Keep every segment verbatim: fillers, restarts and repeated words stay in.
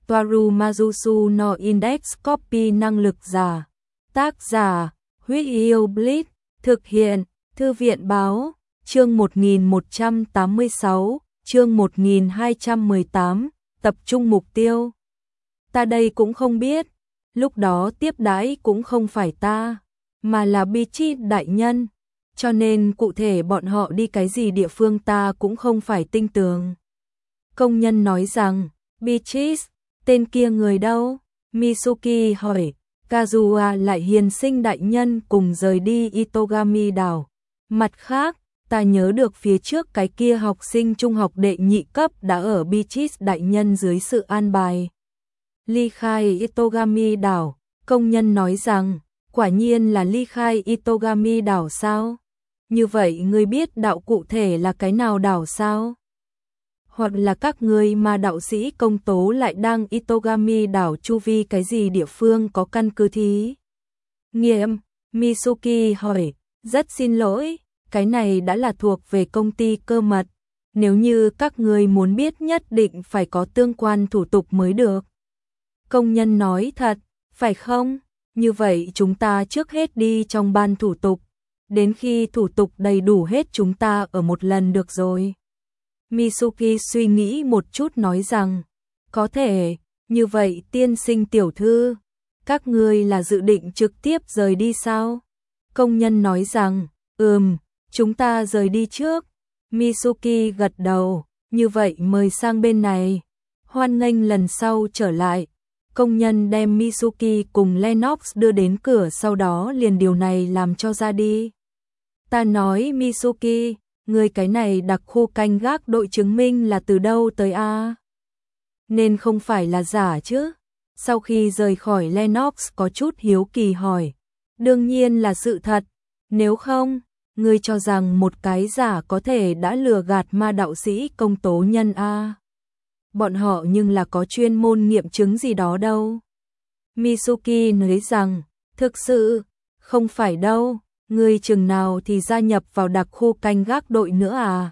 Toaru Majusu no Index Copy năng lực giả. Tác giả, Huyết Yêu Blitz, thực hiện, Thư viện báo, chương một nghìn một trăm tám mươi sáu, chương một nghìn hai trăm mười tám, tập trung mục tiêu. Ta đây cũng không biết, lúc đó tiếp đãi cũng không phải ta, mà là Bichis đại nhân, cho nên cụ thể bọn họ đi cái gì địa phương ta cũng không phải tinh tường. Công nhân nói rằng, Bichis, tên kia người đâu? Mitsuki hỏi. Kazuha lại hiền sinh đại nhân cùng rời đi Itogami đảo. Mặt khác, ta nhớ được phía trước cái kia học sinh trung học đệ nhị cấp đã ở Bichis đại nhân dưới sự an bài ly khai Itogami đảo. Công nhân nói rằng, quả nhiên là ly khai Itogami đảo sao? Như vậy ngươi biết đạo cụ thể là cái nào đảo sao? Hoặc là các ngươi mà đạo sĩ công tố lại đang Itogami đảo chu vi cái gì địa phương có căn cứ thí nghiệm? Mitsuki hỏi, rất xin lỗi, cái này đã là thuộc về công ty cơ mật, nếu như các ngươi muốn biết nhất định phải có tương quan thủ tục mới được. Công nhân nói thật, phải không? Như vậy chúng ta trước hết đi trong ban thủ tục, đến khi thủ tục đầy đủ hết chúng ta ở một lần được rồi. Mitsuki suy nghĩ một chút nói rằng, có thể, như vậy tiên sinh tiểu thư, các ngươi là dự định trực tiếp rời đi sao? Công nhân nói rằng, ừm, chúng ta rời đi trước. Mitsuki gật đầu, như vậy mời sang bên này. Hoan nghênh lần sau trở lại. Công nhân đem Mitsuki cùng Lennox đưa đến cửa, sau đó liền điều này làm cho ra đi. Ta nói Mitsuki, người cái này đặc khu canh gác đội chứng minh là từ đâu tới a? À? Nên không phải là giả chứ? Sau khi rời khỏi, Lennox có chút hiếu kỳ hỏi. Đương nhiên là sự thật, nếu không, ngươi cho rằng một cái giả có thể đã lừa gạt ma đạo sĩ công tố nhân a? À? Bọn họ nhưng là có chuyên môn nghiệm chứng gì đó đâu. Mitsuki nói rằng, thực sự, không phải đâu. Ngươi chừng nào thì gia nhập vào đặc khu canh gác đội nữa à?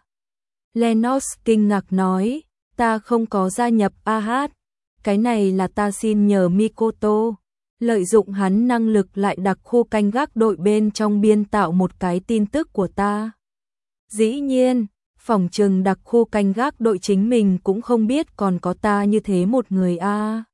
Lennox kinh ngạc nói, ta không có gia nhập a hát, cái này là ta xin nhờ Mikoto, lợi dụng hắn năng lực lại đặc khu canh gác đội bên trong biên tạo một cái tin tức của ta. Dĩ nhiên, phỏng chừng đặc khu canh gác đội chính mình cũng không biết còn có ta như thế một người a. À.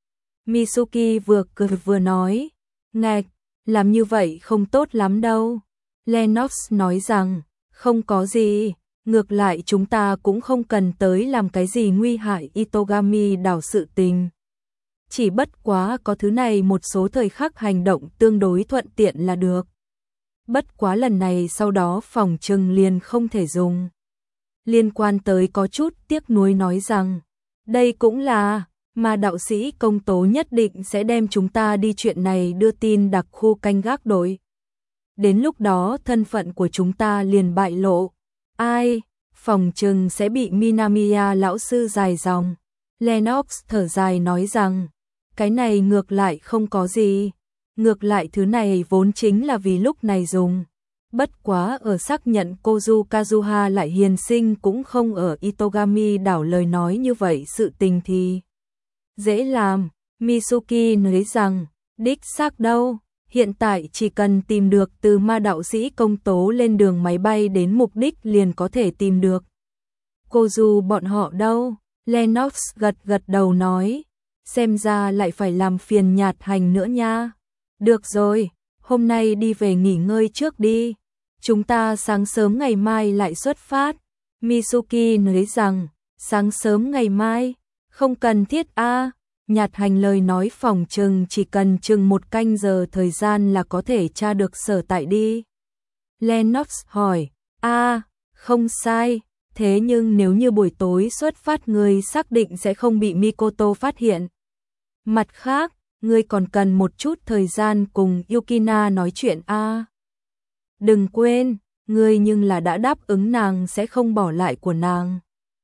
Mitsuki vừa cười vừa nói, ngạch, làm như vậy không tốt lắm đâu. Lennox nói rằng, không có gì, ngược lại chúng ta cũng không cần tới làm cái gì nguy hại Itogami đảo sự tình. Chỉ bất quá có thứ này một số thời khắc hành động tương đối thuận tiện là được. Bất quá lần này sau đó phòng trừng liền không thể dùng. Liên quan tới có chút tiếc nuối nói rằng, đây cũng là, mà đạo sĩ công tố nhất định sẽ đem chúng ta đi chuyện này đưa tin đặc khu canh gác đội. Đến lúc đó thân phận của chúng ta liền bại lộ. Ai, phòng trừng sẽ bị Minamiya lão sư dài dòng. Lennox thở dài nói rằng, cái này ngược lại không có gì. Ngược lại thứ này vốn chính là vì lúc này dùng. Bất quá ở xác nhận Kozu Kazuha lại hiền sinh cũng không ở Itogami đảo, lời nói như vậy sự tình thì dễ làm. Mitsuki nói rằng, đích xác đâu, hiện tại chỉ cần tìm được từ ma đạo sĩ công tố lên đường máy bay đến mục đích liền có thể tìm được. Kozu bọn họ đâu? Lennox gật gật đầu nói, xem ra lại phải làm phiền Nhạt Hành nữa nha. Được rồi, hôm nay đi về nghỉ ngơi trước đi, chúng ta sáng sớm ngày mai lại xuất phát. Mitsuki nói rằng, sáng sớm ngày mai, không cần thiết a. À. Nhạt Hành lời nói phòng chừng chỉ cần chừng một canh giờ thời gian là có thể tra được sở tại đi. Lennox hỏi, a, à, không sai, thế nhưng nếu như buổi tối xuất phát người xác định sẽ không bị Mikoto phát hiện. Mặt khác, ngươi còn cần một chút thời gian cùng Yukina nói chuyện a. À. Đừng quên, ngươi nhưng là đã đáp ứng nàng sẽ không bỏ lại của nàng.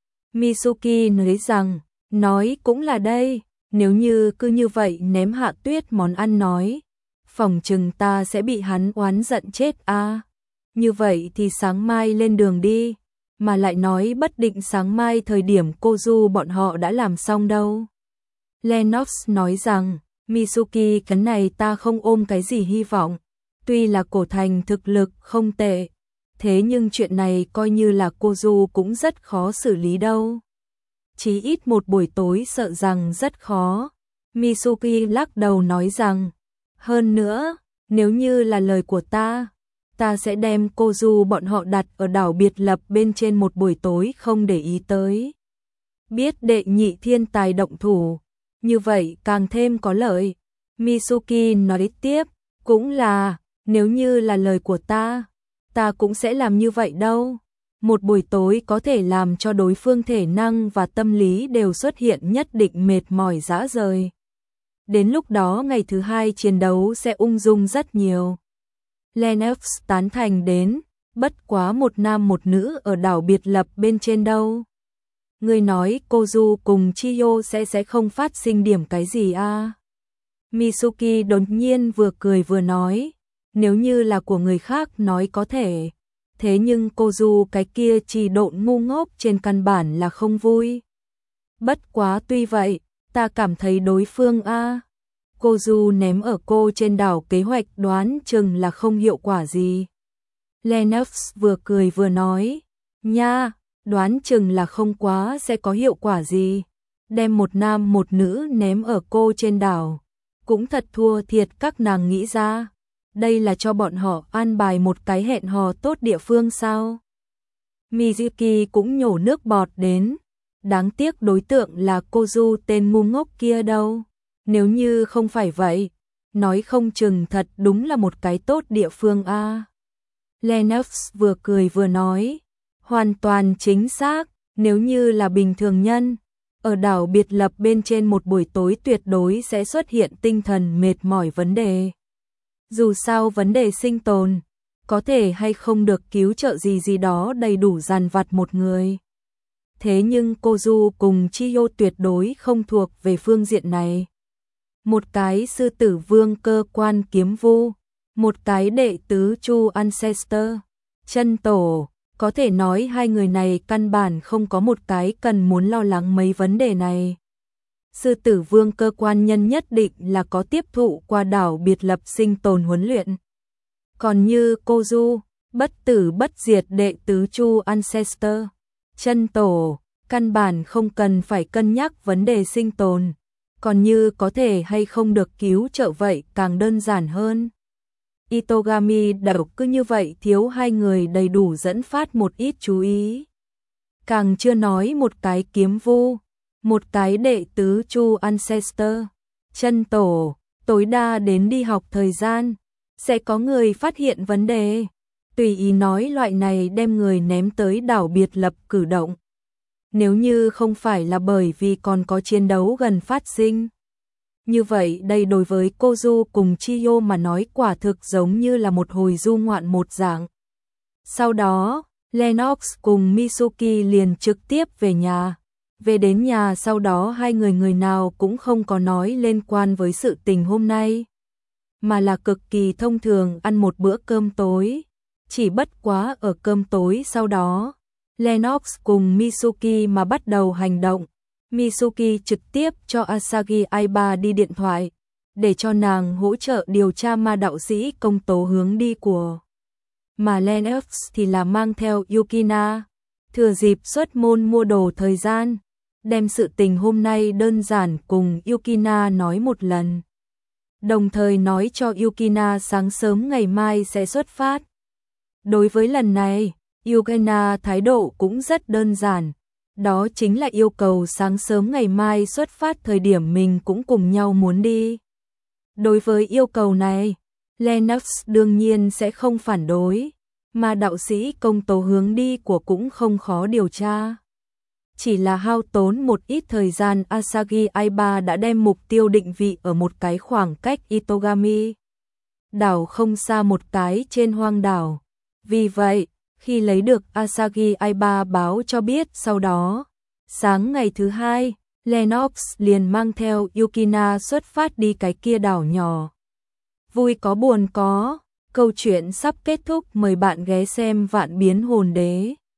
Mitsuki nói rằng, nói cũng là đây, nếu như cứ như vậy ném Hạ Tuyết món ăn nói, phòng chừng ta sẽ bị hắn oán giận chết a. À. Như vậy thì sáng mai lên đường đi, mà lại nói bất định sáng mai thời điểm cô Du bọn họ đã làm xong đâu. Lennox nói rằng, Mitsuki, cái này ta không ôm cái gì hy vọng. Tuy là cổ thành thực lực không tệ, thế nhưng chuyện này coi như là Kozu cũng rất khó xử lý đâu. Chí ít một buổi tối sợ rằng rất khó. Mitsuki lắc đầu nói rằng, hơn nữa, nếu như là lời của ta, ta sẽ đem Kozu bọn họ đặt ở đảo biệt lập bên trên một buổi tối không để ý tới. Biết đệ nhị thiên tài động thủ, như vậy càng thêm có lợi. Mitsuki nói tiếp, cũng là, nếu như là lời của ta, ta cũng sẽ làm như vậy đâu. Một buổi tối có thể làm cho đối phương thể năng và tâm lý đều xuất hiện nhất định mệt mỏi rã rời. Đến lúc đó ngày thứ hai chiến đấu sẽ ung dung rất nhiều. Lennox tán thành đến, bất quá một nam một nữ ở đảo biệt lập bên trên đâu. Người nói Kozu cùng Chiyo sẽ sẽ không phát sinh điểm cái gì à? Mitsuki đột nhiên vừa cười vừa nói, nếu như là của người khác nói có thể, thế nhưng Kozu cái kia chỉ độn ngu ngốc trên căn bản là không vui. Bất quá tuy vậy, ta cảm thấy đối phương a à. Kozu ném ở cô trên đảo kế hoạch đoán chừng là không hiệu quả gì. Lennox vừa cười vừa nói, nha, đoán chừng là không quá sẽ có hiệu quả gì. Đem một nam một nữ ném ở cô trên đảo, cũng thật thua thiệt các nàng nghĩ ra. Đây là cho bọn họ an bài một cái hẹn hò tốt địa phương sao? Mizuki cũng nhổ nước bọt đến. Đáng tiếc đối tượng là Kozu tên ngu ngốc kia đâu. Nếu như không phải vậy, nói không chừng thật đúng là một cái tốt địa phương a. À. Lennox vừa cười vừa nói, hoàn toàn chính xác, nếu như là bình thường nhân, ở đảo biệt lập bên trên một buổi tối tuyệt đối sẽ xuất hiện tinh thần mệt mỏi vấn đề. Dù sao vấn đề sinh tồn, có thể hay không được cứu trợ gì gì đó đầy đủ dằn vặt một người. Thế nhưng Kozu cùng Chiyo tuyệt đối không thuộc về phương diện này. Một cái sư tử vương cơ quan kiếm vu, một cái đệ tứ Chu Ancestor, chân tổ, có thể nói hai người này căn bản không có một cái cần muốn lo lắng mấy vấn đề này. Sư tử vương cơ quan nhân nhất định là có tiếp thụ qua đảo biệt lập sinh tồn huấn luyện. Còn như Kozu, bất tử bất diệt đệ tứ Chu Ancestor, chân tổ, căn bản không cần phải cân nhắc vấn đề sinh tồn. Còn như có thể hay không được cứu trợ vậy càng đơn giản hơn. Itogami đảo cứ như vậy thiếu hai người đầy đủ dẫn phát một ít chú ý. Càng chưa nói một cái kiếm vu, một cái đệ tứ Chu Ancestor, chân tổ, tối đa đến đi học thời gian, sẽ có người phát hiện vấn đề. Tùy ý nói loại này đem người ném tới đảo biệt lập cử động. Nếu như không phải là bởi vì còn có chiến đấu gần phát sinh. Như vậy đây đối với Kozu cùng Chiyo mà nói quả thực giống như là một hồi du ngoạn một dạng. Sau đó, Lennox cùng Mitsuki liền trực tiếp về nhà. Về đến nhà sau đó hai người người nào cũng không có nói liên quan với sự tình hôm nay. Mà là cực kỳ thông thường ăn một bữa cơm tối. Chỉ bất quá ở cơm tối sau đó, Lennox cùng Mitsuki mà bắt đầu hành động. Mitsuki trực tiếp cho Asagi Aiba đi điện thoại, để cho nàng hỗ trợ điều tra ma đạo sĩ công tố hướng đi của. Mà Lennox thì là mang theo Yukina, thừa dịp xuất môn mua đồ thời gian, đem sự tình hôm nay đơn giản cùng Yukina nói một lần. Đồng thời nói cho Yukina sáng sớm ngày mai sẽ xuất phát. Đối với lần này, Yukina thái độ cũng rất đơn giản. Đó chính là yêu cầu sáng sớm ngày mai xuất phát thời điểm mình cũng cùng nhau muốn đi. Đối với yêu cầu này, Lennox đương nhiên sẽ không phản đối, mà đạo sĩ công tố hướng đi của cũng không khó điều tra. Chỉ là hao tốn một ít thời gian, Asagi Aiba đã đem mục tiêu định vị ở một cái khoảng cách Itogami. Đảo không xa một cái trên hoang đảo. Vì vậy, khi lấy được Asagi Aiba báo cho biết sau đó, sáng ngày thứ hai, Lennox liền mang theo Yukina xuất phát đi cái kia đảo nhỏ. Vui có buồn có, câu chuyện sắp kết thúc, mời bạn ghé xem Vạn Biến Hồn Đế.